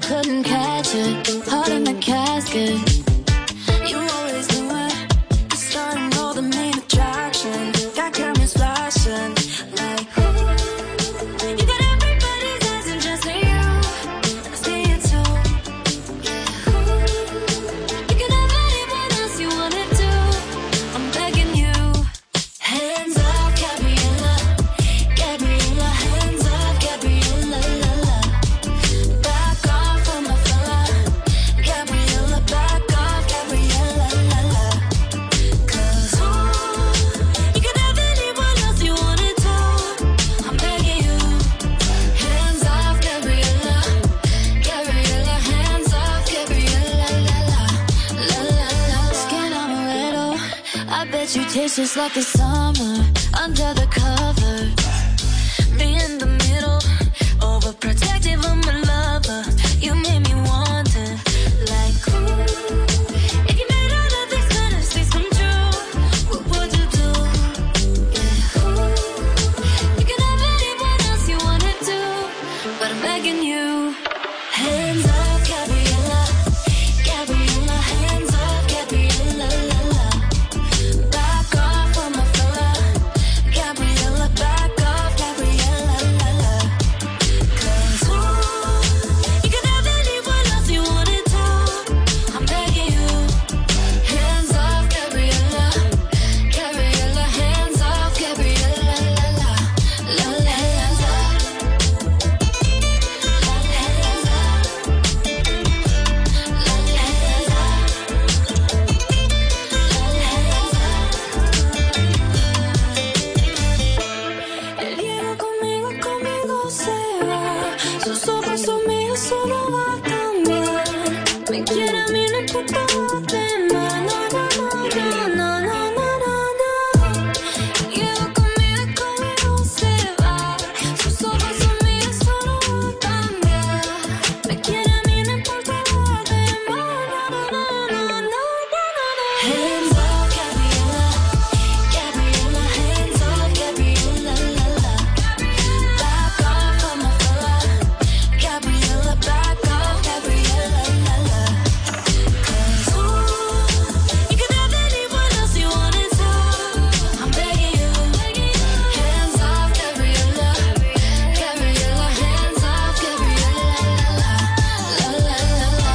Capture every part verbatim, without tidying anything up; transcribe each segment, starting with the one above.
couldn't catch it. Heart in the casket. You always knew it. The starting all the main attraction. Got cameras flashing. Like, ooh. You got everybody's eyes and just for you. I see it too. Yeah, ooh. You can have anyone else you wanna do. I'm begging you. Hands up, Gabriella. Gabriella, hands up, Gabriella, la la. Back off from my fella. Gabriella, back off, Gabriella, la la. Cause ooh, you can have anyone else you wanna do. I'm begging you. Hands off, Gabriella. Gabriella, hands off, Gabriella, la la. La la la. Skin amaretto. I bet you taste just like the summer under the covers. Me in the middle, overprotective of my lover. You made me want it, like ooh. If you made all of these fantasies come true, what would you do? Yeah, ooh. You can have anyone else you wanna do, but I'm begging you. Hands up, Gabriella. Gabriella, hands up, Gabriella, la la. Back off from my fella. Gabriella, back off, Gabriella, la la. Cause ooh, you can have anyone else you wanna do. I'm begging you. Hands off, Gabriella. Gabriella, hands off, Gabriella, la la. La la, hands up. La la, hands up. La la, hands up. El hielo conmigo, conmigo se va. Sus ojos son míos, solo va a cambiar. Me quiere a mí, no importa lo demás. No, no, no, no, no, no, no, no. El hielo conmigo, conmigo se va. Sus ojos son míos, solo va a cambiar. Me quiere a mí, no importa lo demás. No, no, no, no, no, no, no. Hands up, Gabriella. Gabriella, hands up, Gabriella, la la. Back off from my fella. Gabriella, back off, Gabriella, la la. Cause ooh, you can have anyone else you wanna do. I'm begging you. Hands off, Gabriella. Gabriella, hands off, Gabriella, la la. La la la la.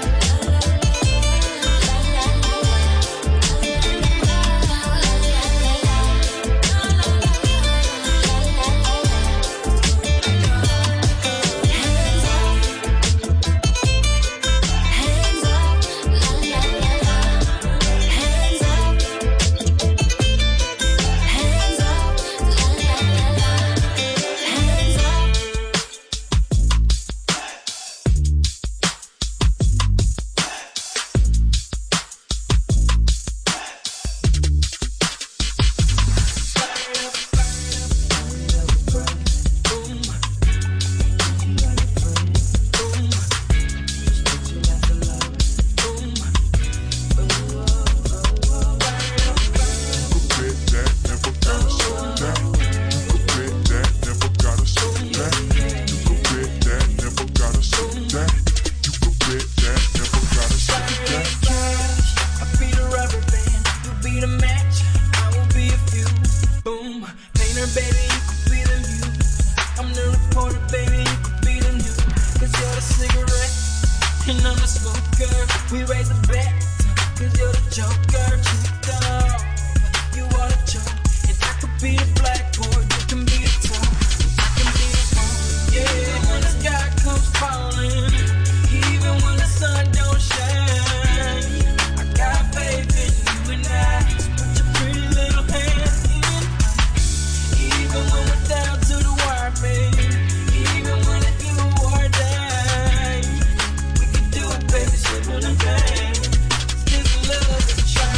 I'll be the rubber band, you'll be the match, I will be a fuse. Boom, painter, baby, you could be the muse. I'm the reporter, baby, you could be the news. Cause you're the cigarette, and I'm the smoker. We raise a bet, cause you're the joker. Tricked off, you are the joke. And I could be the blackboard, you can be the top. I can be the phone, yeah. When the sky comes falling, even when the sun don't shine, I got faith in you and I. So put your pretty little hands in mine. Even when we're down to the wire, baby. Even when it's you or die, we can do it, baby. Simple and plain. This love is trying.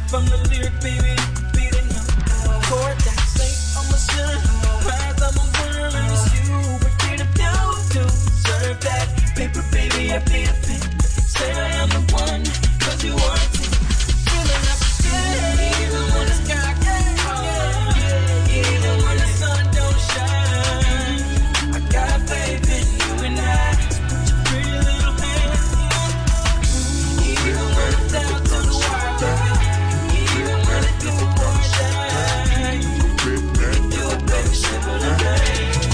from the lyric, baby, you could be the new chord that say I'm a sinner, prize I'm a winner, and it's you we're here to do to serve that paper, baby, I be a thing. Say I am the one, cause you are too. Feeling up good, even when the sky gets hard, even when the sun don't shine. I got faith in you and I, put your pretty little hands in. Even when it's down to the wire, baby, even when it do or die, we can do it, baby, simple today.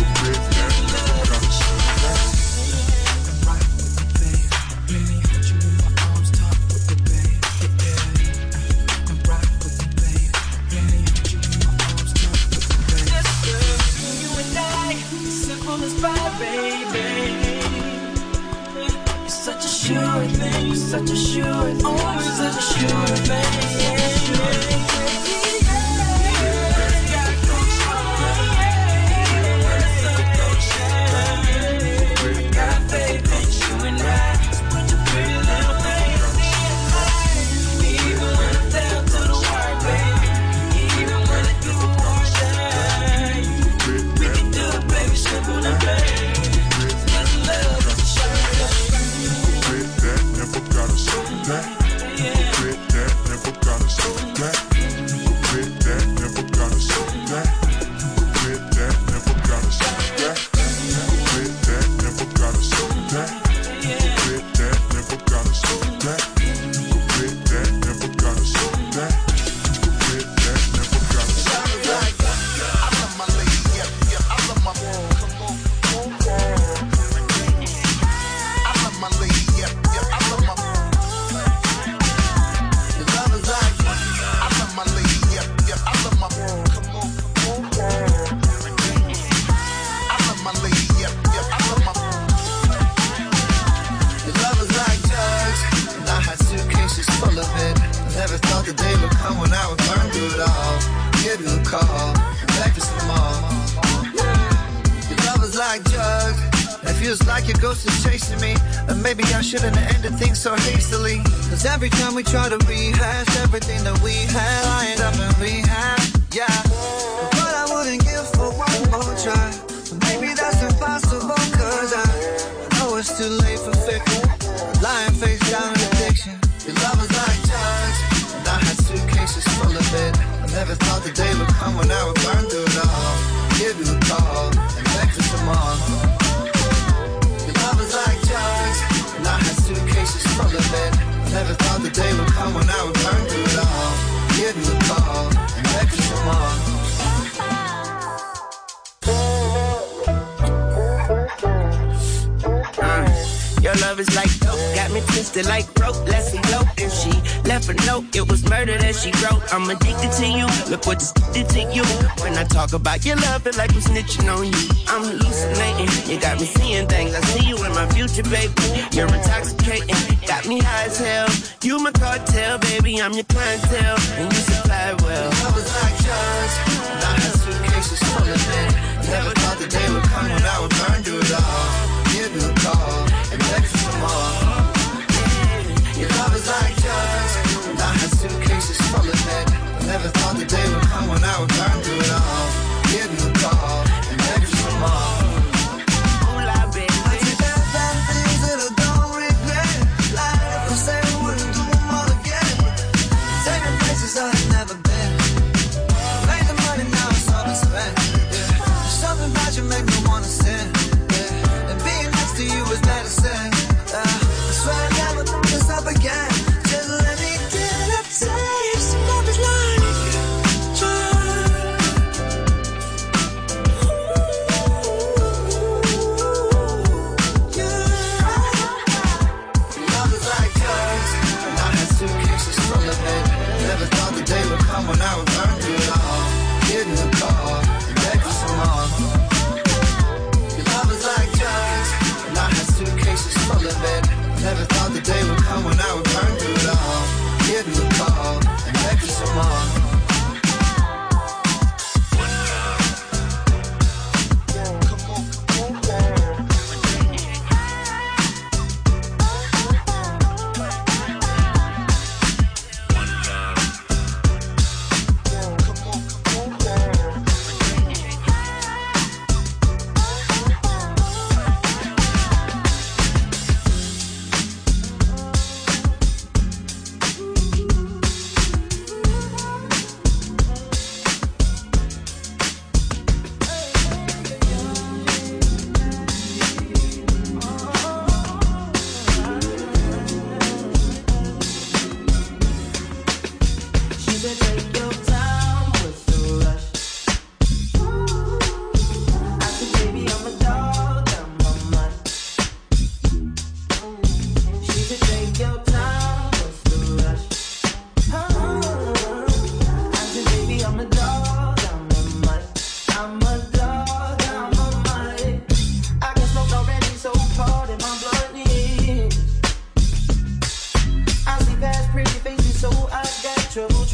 Sure thing, such a sure thing, always such a sure thing. Got faith in you and I, put your pretty little things in. Even when it's down to the wire, baby, even when it do or die, we can do it, baby, simple today. Shouldn't have ended things so hastily. Cause every time we try to rehash everything that we had, I end up in rehab, yeah. But I wouldn't give for one more try. But maybe that's impossible, cause I know it's too late for fiction. Lying face down in addiction. Your love is like drugs, and I had suitcases full of it. I never thought the day would come when I would burn through it all. Give you a call, and beg for some more. Your love is like drugs, and I had suitcases full of it. Never thought the day would come when I would burn through it all. Give you a call and beg for some more. Uh, your love is like dope, got me twisted like rope. Let's elope. If she left a note, it was murder that she wrote. I'm addicted to you, look what this did to you. When I talk about your love, it like I'm snitching on you. I'm hallucinating, you got me seeing things. I see you in my future, baby. You're intoxicating, got me high as hell. You my cartel, baby, I'm your clientele, and you supply well. Love is like drugs, and I had suitcases full of it. Never thought the day would come when I would burn through it all. Give you a call and beg for some more. Your love is like drugs, and I had suitcases full of it. Never thought the day would come when I would burn through it all. Give you a call and beg for some more. I take back bad things that I don't regret. Lying if I say I wouldn't do them all again. Taking places I had never been. Made the money, now it's all been spent. Yeah. There's something about you make me wanna sin. Yeah. And being next to you is medicine. Uh,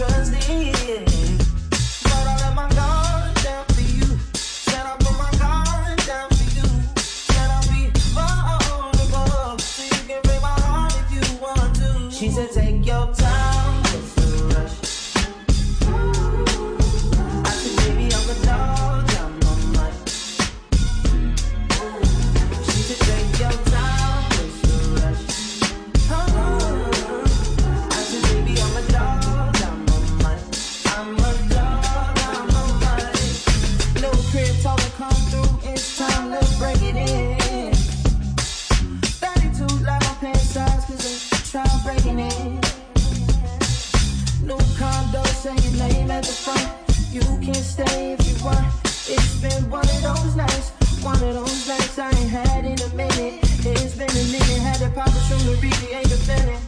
trusting. But I let my guard down for you. Said I put my guard down for you. Said I'll be vulnerable, so you can break my heart if you want to. She said take your time, it's a rush. I said baby I'm a dog, I'm on my. She said take your time, it's a rush. I said baby I'm a dog, I'm on my. I'm a dog, I'm on my. No crib told her come through, it's time to break it in. thirty-two like my pants size, cause they try breaking it. New condo, say your name at the front. You can stay if you want. It's been one of those nights, one of those nights I ain't had in a minute. It's been a minute, had that papa from the really ain't defending.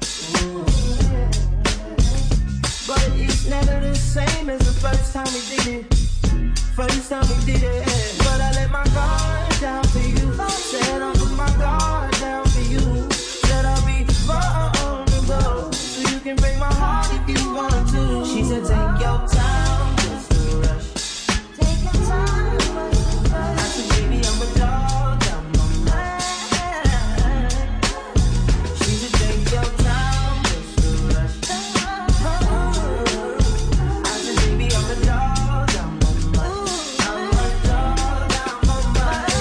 But it's never the same as the first time we did it. First time we did it. But I let my guard down for you. Said I'll put my guard down for you. Said I'll be vulnerable, so you can break my heart if you want to. She said take your time, just a rush. Take your time, I said baby I'm a dog, I'm on mine. She said take your time, just a rush. I said baby I'm a dog, I'm on mine. I'm a dog, I'm on mine.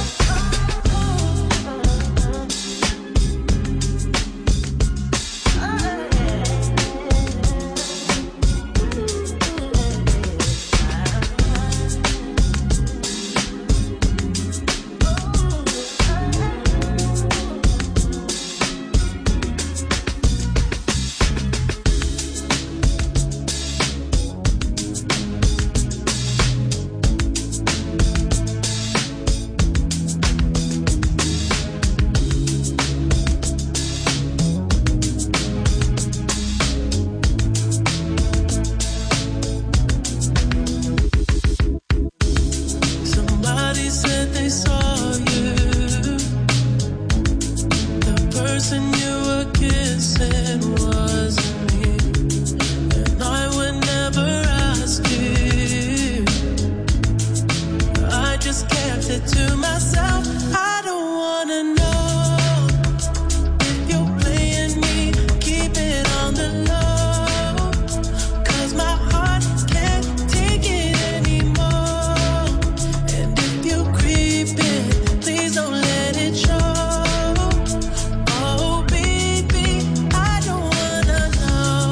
Somebody said they saw you. The person you were kissing wasn't me. And I would never ask you. I just kept it to myself. I don't wanna know if you're playing me. Keep it on the low, 'cause my heart can't take it anymore. And if you creep in, please don't let it show. Oh baby, I don't wanna know.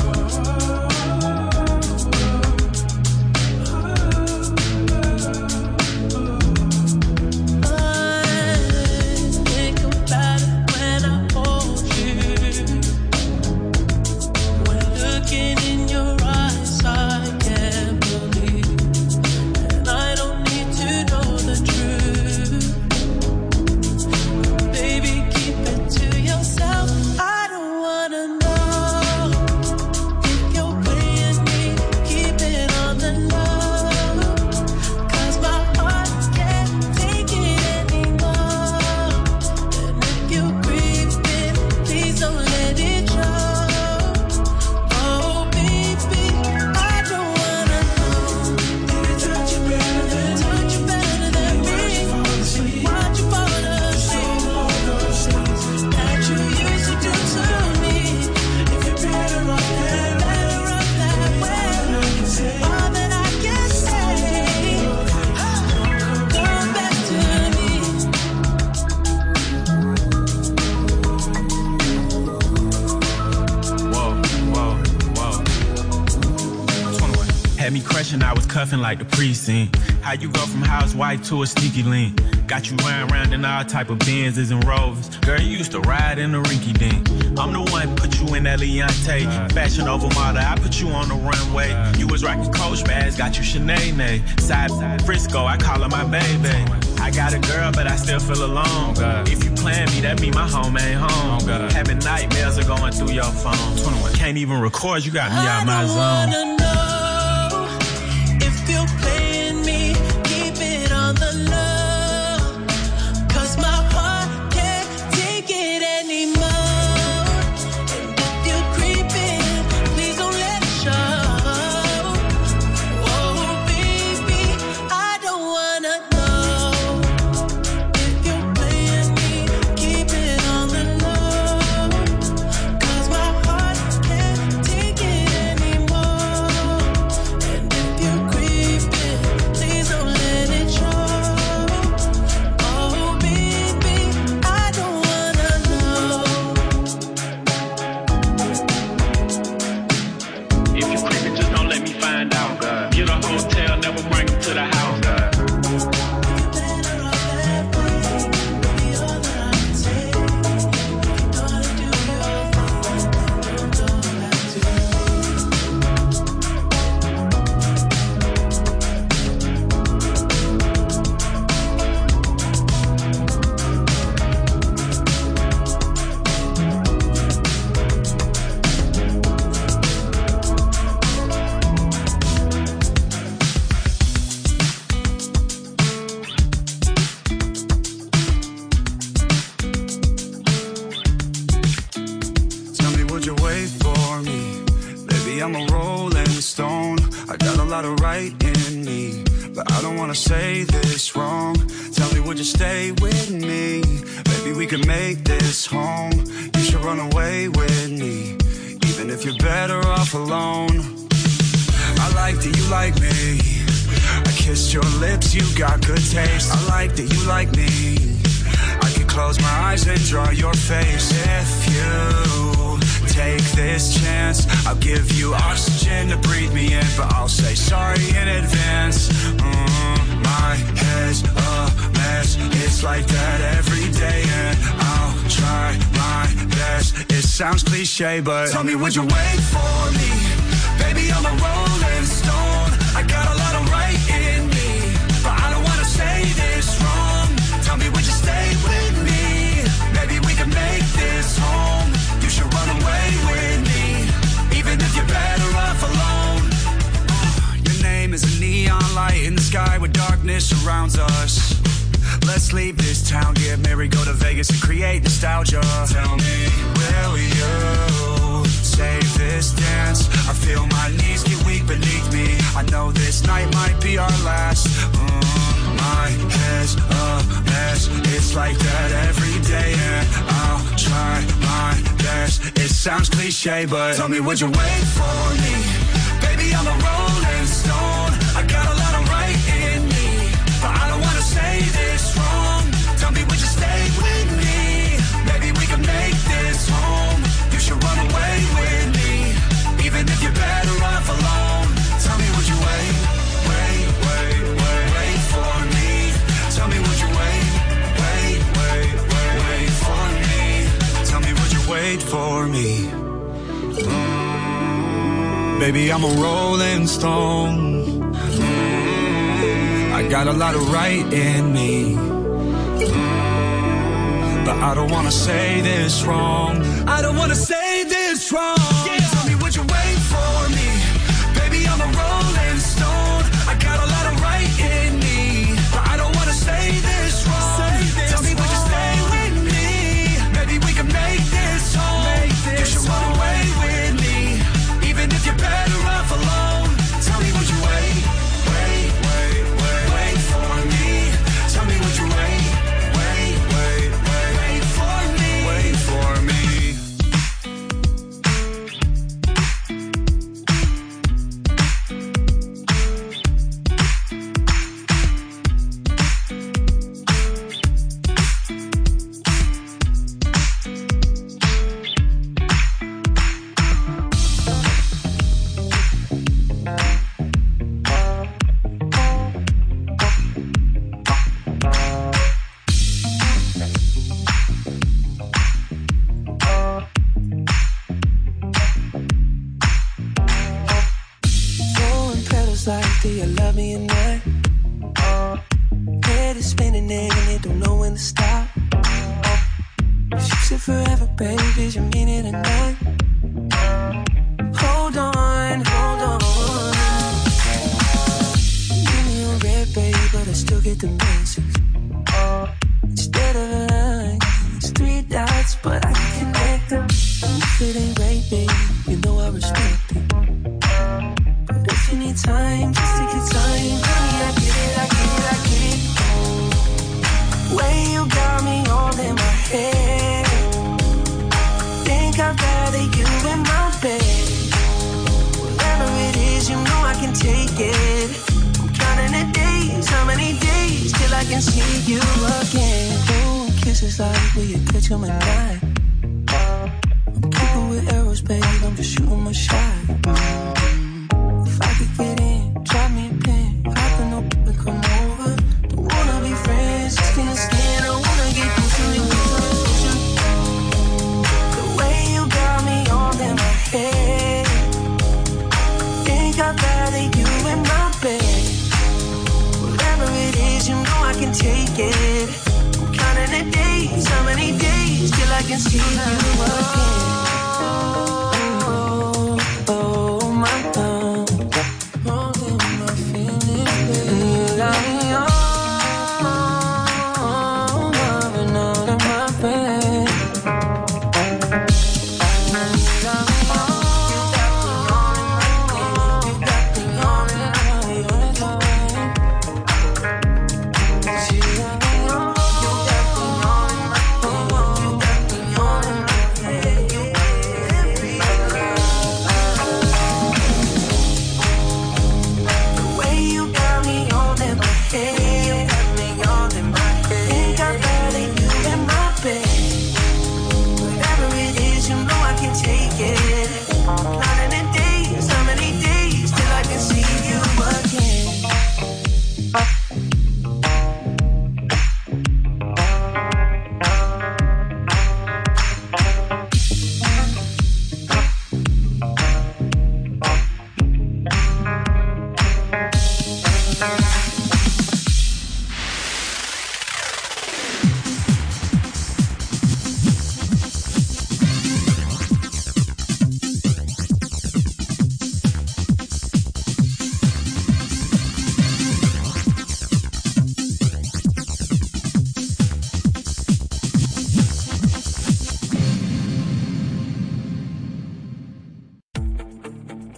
I think about it when I hold you. When looking in your eyes, I can't believe. And I don't need to know the truth. Baby, keep it to yourself. I don't wanna know if you're playing me. Keep it on the low, 'cause my heart can't take it anymore. And if you creep in, please don't let it show. Oh baby, I don't wanna know. Did it touch you better than touch you better than me? Why'd you fall asleep that you used to do to me? If you're better off that, better off that way. All that I can say, come back to me. Whoa, whoa, whoa. twenty-one. Had me crushing, I was cuffing like the precinct. How you go from housewife to a sneaky link? Got you riding around in all type of Benzes and Rovers. Girl, you used to ride in the rinky dink. I'm the one put you in that Leontay. Fashion over model, I put you on the runway. You was rocking Coach bags, got you Sinead. Side Frisco, I call her my baby. I got a girl, but I still feel alone. If you plan me, that mean my home ain't home. Having nightmares are going through your phone. twenty-one. Can't even record, you got me out my I zone. don't wanna know if you're playing me. Keep it on the low, 'cause my heart can't take it anymore. And if you creep in, please don't let it show. wait for me? Baby, I'm a rolling stone. I got a lot of right in me, but I don't wanna say this wrong. Tell me, would you stay with me? Maybe we can make this home. You should run away with me, even if you're better off alone. I like that you like me. I kissed your lips, you got good taste. I like that you like me. I could close my eyes and draw your face. If you take this chance, I'll give you oxygen to breathe me in, but I'll say sorry in advance. Mm, my head's a mess. It's like that every day, and I'll try my best. It sounds cliche, but tell me, would you wait for me? Baby, I'm a rolling stone. I got a lot of right in me, but I don't wanna say this wrong. Tell me, would you stay with me? Maybe we can make this home. You should run away with me, even if you're better off alone. Your name is a neon light in the sky where darkness surrounds us. Let's leave this town, get married, go to Vegas and create nostalgia. Tell me, will you save this dance? I feel my knees get weak beneath me. I know this night might be our last. Mm, my head's a mess. It's like that every day, and I'll try my best. It sounds cliche, but tell me, would you wait for me? Baby, I'm a rolling stone. I got a lot of right in me, but I don't wanna say this wrong. Tell me, would you stay with me? Maybe we can make this home. You should run away with me, even if you're better off alone. Tell me, would you wait, wait, wait, wait, wait for me? Tell me, would you wait, wait, wait, wait, wait for me? Tell me, would you wait for me? Mm, baby, I'm a rolling stone. Mm, I got a lot of right in me, mm, but I don't wanna say this wrong. I don't wanna say this wrong. Yeah. Tell me, would you wait for me? Baby, I'm a rolling stone. I got a lot of right in me, but I don't wanna say this wrong. Say this Tell me, wrong. Would you stay with me? Maybe we can make this home. Make this you should run away with me, even if you're better off alone. Tell me, would you wait, wait, wait, wait, wait for me? Tell me, would you wait, wait, wait, wait, wait for me? Wait for me. Throwing petals like, do you love me or not? Head is spinning and it don't know when to stop. She said forever, baby, did you mean it or not? Hold on, hold on. Give me a red, baby, but I still get the message. Instead of a line, it's three dots, but I can connect them. If it ain't right, baby, you know I respect it. But if you need time, just take your time. Honey, I get it, I get it, I get it. Way you got me all in my head. Think I'd rather you in my bed. Whatever it is, you know I can take it. I'm counting the days, how many days till I can see you again. Oh, kisses like will you catch 'em at night? I'm keeping with arrows, babe, I'm just shooting my shot. If I could get in, drop me a pin. Hop in up and come over. Don't wanna be friends, skin to skin. I wanna get closer and closer. The way you got me all in my head. Think I'd rather you in my bed. Whatever it is, you know I can take it. I'm counting the days, how many days till I can see you again. Oh, oh, my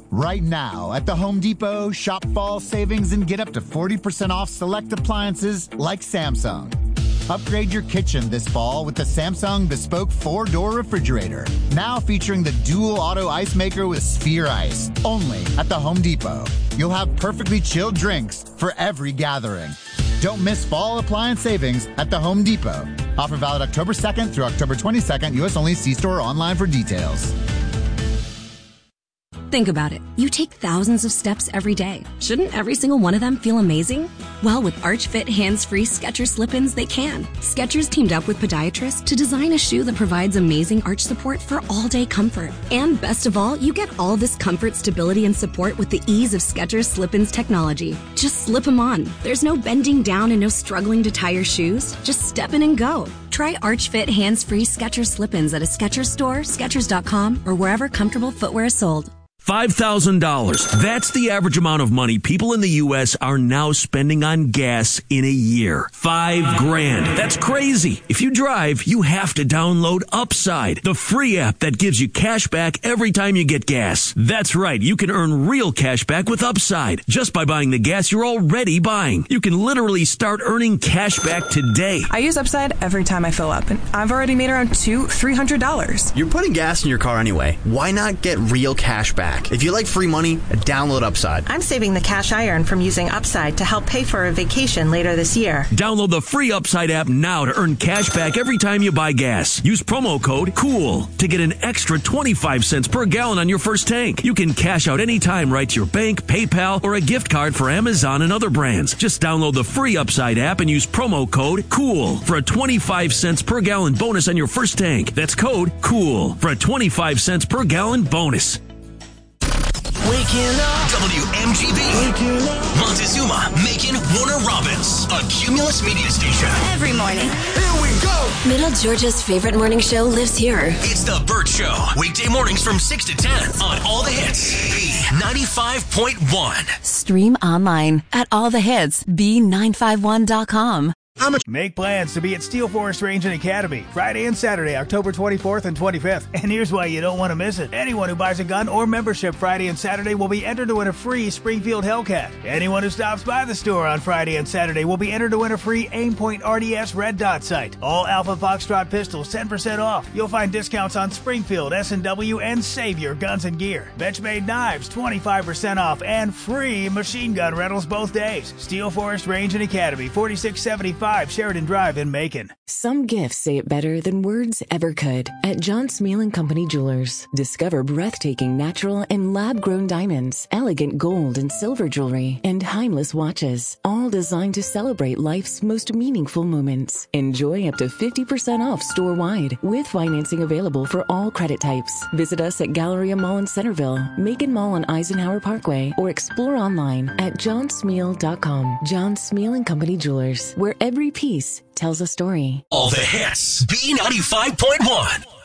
Right now at the Home Depot, shop fall savings and get up to forty percent off select appliances like Samsung. Upgrade your kitchen this fall with the Samsung Bespoke four-door refrigerator. Now featuring the dual auto ice maker with Sphere Ice. Only at the Home Depot. You'll have perfectly chilled drinks for every gathering. Don't miss fall appliance savings at the Home Depot. Offer valid October second through October twenty-second. U S only. See store or online for details. Think about it. You take thousands of steps every day. Shouldn't every single one of them feel amazing? Well, with Arch Fit hands-free Skechers slip-ins, they can. Skechers teamed up with podiatrists to design a shoe that provides amazing arch support for all-day comfort. And best of all, you get all this comfort, stability, and support with the ease of Skechers slip-ins technology. Just slip them on. There's no bending down and no struggling to tie your shoes. Just step in and go. Try Arch Fit hands-free Skechers slip-ins at a Skechers store, Skechers dot com, or wherever comfortable footwear is sold. five thousand dollars. That's the average amount of money people in the U S are now spending on gas in a year. Five grand. That's crazy. If you drive, you have to download Upside, the free app that gives you cash back every time you get gas. That's right. You can earn real cash back with Upside just by buying the gas you're already buying. You can literally start earning cash back today. I use Upside every time I fill up, and I've already made around two, three hundred dollars. You're putting gas in your car anyway. Why not get real cash back? If you like free money, download Upside. I'm saving the cash I earn from using Upside to help pay for a vacation later this year. Download the free Upside app now to earn cash back every time you buy gas. Use promo code COOL to get an extra twenty-five cents per gallon on your first tank. You can cash out anytime right to your bank, PayPal, or a gift card for Amazon and other brands. Just download the free Upside app and use promo code COOL for a twenty-five cents per gallon bonus on your first tank. That's code COOL for a twenty-five cents per gallon bonus. Waking up. W M G B. Waking up. Montezuma, Macon, Warner Robins. A Cumulus media station. Every morning. Here we go. Middle Georgia's favorite morning show lives here. It's The Burt Show. Weekday mornings from six to ten on All the Hits. B ninety-five point one. Stream online at all the hits b nine five one dot com. Make plans to be at Steel Forest Range and Academy Friday and Saturday, October twenty-fourth and twenty-fifth. And here's why you don't want to miss it. Anyone who buys a gun or membership Friday and Saturday will be entered to win a free Springfield Hellcat. Anyone who stops by the store on Friday and Saturday will be entered to win a free Aimpoint R D S Red Dot sight. All Alpha Foxtrot pistols ten percent off. You'll find discounts on Springfield, S and W, and Savior guns and gear. Benchmade knives twenty-five percent off and free machine gun rentals both days. Steel Forest Range and Academy, forty-six seventy-five Sheridan Drive in Macon. Some gifts say it better than words ever could. At John Smeal and Company Jewelers, discover breathtaking natural and lab-grown diamonds, elegant gold and silver jewelry, and timeless watches, all designed to celebrate life's most meaningful moments. Enjoy up to fifty percent off store-wide, with financing available for all credit types. Visit us at Galleria Mall in Centerville, Macon Mall on Eisenhower Parkway, or explore online at john smeal dot com. John Smeal and Company Jewelers, where every piece tells a story. All the hits. B ninety-five point one.